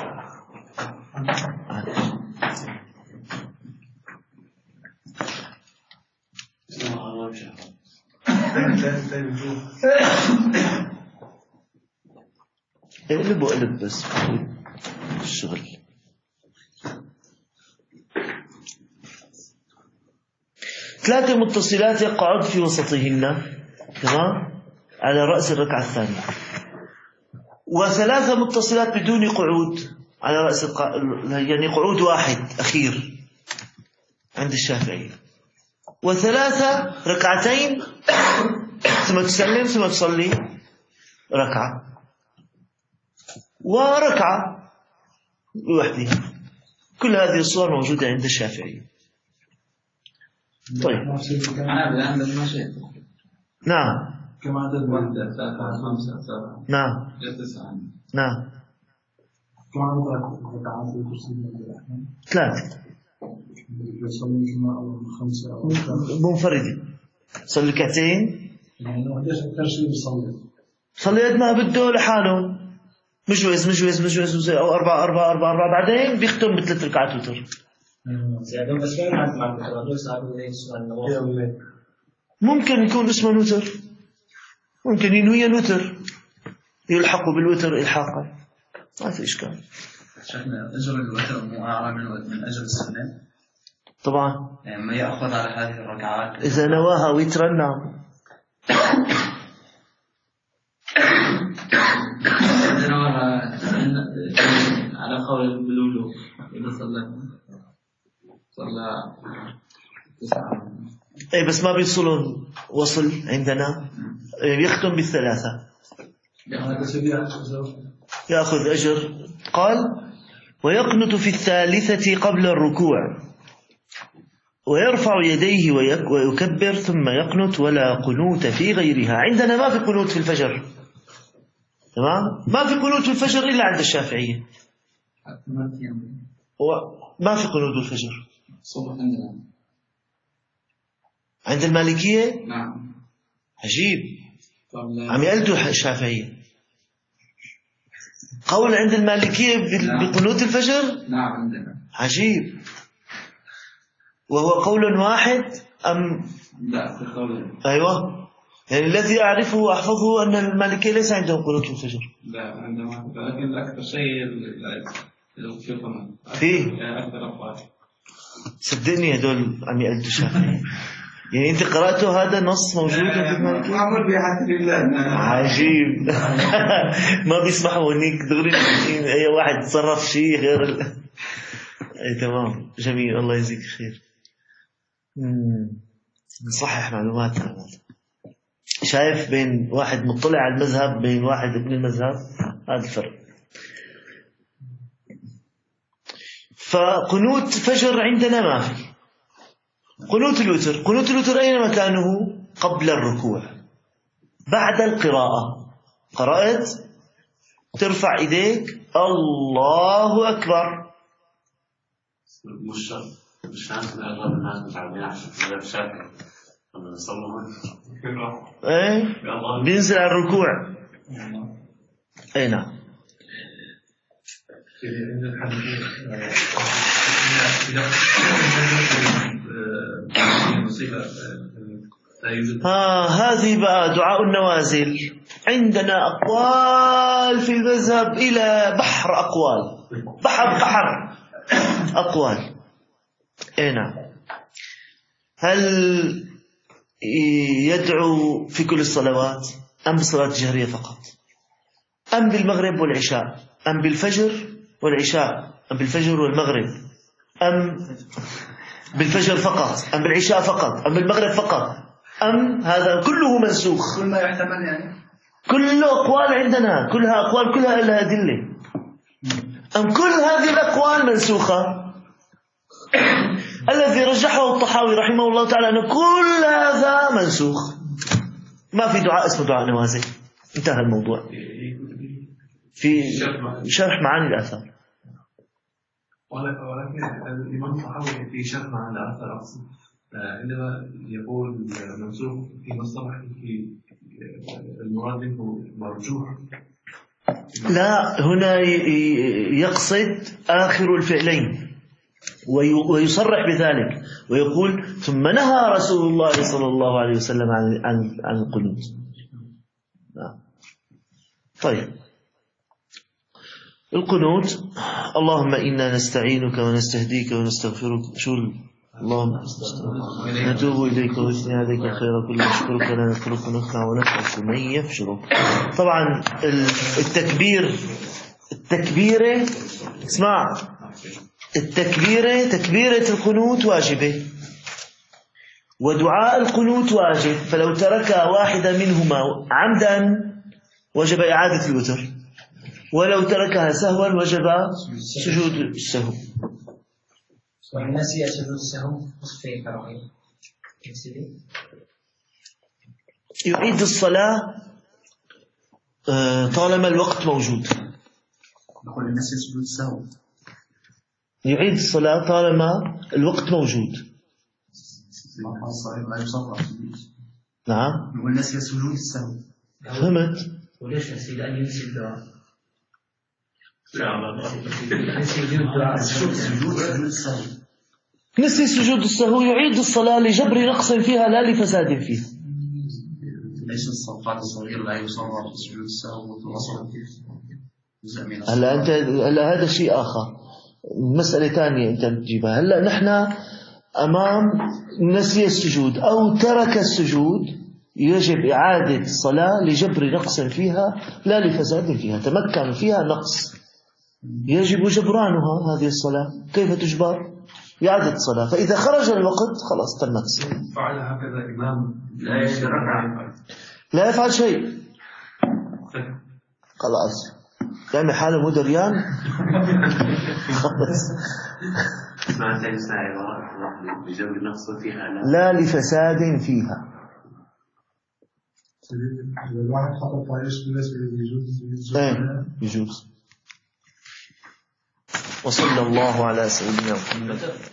اقلب بس الشغل. ثلاث متصلات يقعد في وسطهن، تمام، على رأس الركعة الثانية، وثلاث متصلات بدون قعود على رأس يعني قعود واحد أخير عند الشافعي، وثلاثة ركعتين ثم تسلم ثم تصلي ركعة، وركعة لوحدها. كل هذه الصور موجودة عند الشافعي. طيب نعم كما عدد 1 2 3 5 7 نعم 9 نعم كما عدد ركعات الكرسي 3 منفردة صلي ركعتين صلي قد ما بده لحالهم مجوز أو أربعة بعدين بيختم بثلاث ركعات وتر. ممكن يكون اسمه نوتر، ممكن ينوي نوتر يلحقوا بالوتر إلحاقا، ما في إشكال. شيخنا أجر الوتر مو أعلى من أجر السنة طبعا، يعني ما يأخذ على هذه الركعات إذا نواها وترا نعم. إذا نواها على قول بلولو إذا صلى 9 أي بس ما بيوصلون وصل عندنا، يختم بالثلاثة يأخذ أجر. قال ويقنت في الثالثة قبل الركوع ويرفع يديه ويكبر ثم يقنت ولا قنوت في غيرها. عندنا ما في قنوت في الفجر، تمام؟ ما في قنوت في الفجر إلا عند الشافعية، ما في قنوت في الفجر. عند المالكية نعم عجيب، عم يقلدوا الشافعية. قول عند المالكية بقنوت الفجر نعم عندنا عجيب. وهو قول واحد أم لا في قول أيوة، يعني الذي أعرفه وأحفظه أن المالكية ليس عندهم قنوت الفجر. لا عندما لكن أكثر شيء فيه أكثر أفضل. صدقني هدول عم يقلدوا الشافعية. يعني أنت قرأته هذا نص موجود في المالكية؟ معمول بحسب الله. عجيب. ما بيسمحوا هنيك دغري أي واحد تصرف شيء غير أي تمام جميل، الله يجزيك خير. نصحح معلوماتنا. شايف بين واحد مطلع على المذهب بين واحد ابن المذهب، هذا الفرق. فقنوت فجر عندنا ما في. قنوت الوتر أين مكانه؟ قبل الركوع بعد القراءة. قرأت ترفع إيديك الله أكبر. مش عارف أغلب الناس متعودين عشان كذا بشكل لما نصلي إيه بينزل على الركوع. أي نعم. هذه بقى دعاء النوازل. عندنا أقوال في المذهب إلى بحر أقوال، بحر أقوال. أي نعم. هل يدعو في كل الصلوات أم بالصلاة الجهرية فقط، أم بالمغرب والعشاء، أم بالفجر والعشاء، أم بالفجر والمغرب، أم بالفجر فقط، أم بالعشاء فقط، أم بالمغرب فقط، أم هذا كله منسوخ؟ كل ما يحتمل يعني كله أقوال عندنا، كلها أقوال كلها لها أدلة. أم كل هذه الأقوال منسوخة؟ الذي رجحه الطحاوي رحمه الله تعالى أن كل هذا منسوخ، ما في دعاء اسمه دعاء نوازل، انتهى الموضوع. في شرح معاني الآثار. ولكن الإمام الطحاوي في شرح معاني الآثار عندما يقول منسوخ في مصطلح في المراد منه مرجوح، لا، هنا يقصد آخر الفعلين ويصرح بذلك ويقول ثم نهى رسول الله صلى الله عليه وسلم عن القنوت. طيب القنوت. اللهم إنا نستعينك ونستهديك ونستغفرك. اللهم نتوب إليك ونثني عليك الخير كله، نشكرك لا نترك ونخلع ونترك من يفجرك. طبعا التكبيرة اسمع، تكبيرة القنوت واجبة، ودعاء القنوت واجب، فلو ترك واحدة منهما عمدا وجب إعادة الوتر، ولو تركها سهوا وجب سجود السهو. وإن نسي سجود السهو في فرعين يعيد الصلاة طالما الوقت موجود. نقول نسي سجود السهو يعيد الصلاة طالما الوقت موجود. نعم. نقول نسي سجود السهو. فهمت؟ وليش نسي؟ لأن ينسي الدعاء. نسي سجود السهو يعيد الصلاة لجبر نقص فيها لا لفساد فيها. ليس الصفات الصغير لا يصور في سجود السهو هلا هذا شيء آخر، مسألة ثانية أنت بتجيبها. هلا نحن أمام نسي السجود أو ترك السجود، يجب إعادة الصلاة لجبر نقص فيها لا لفساد فيها. تمكن فيها نقص يجب جبرانها. هذه الصلاة كيف تجبر؟ إعادة الصلاة. فإذا خرج الوقت خلاص تمت الصلاة. فعل هكذا إمام لا يفعل شيء، خلاص يعمل حاله مدريان. خلاص لا لفساد فيها. الواحد حط طايش بالنسبة يجوز. وصلى الله على سيدنا محمد.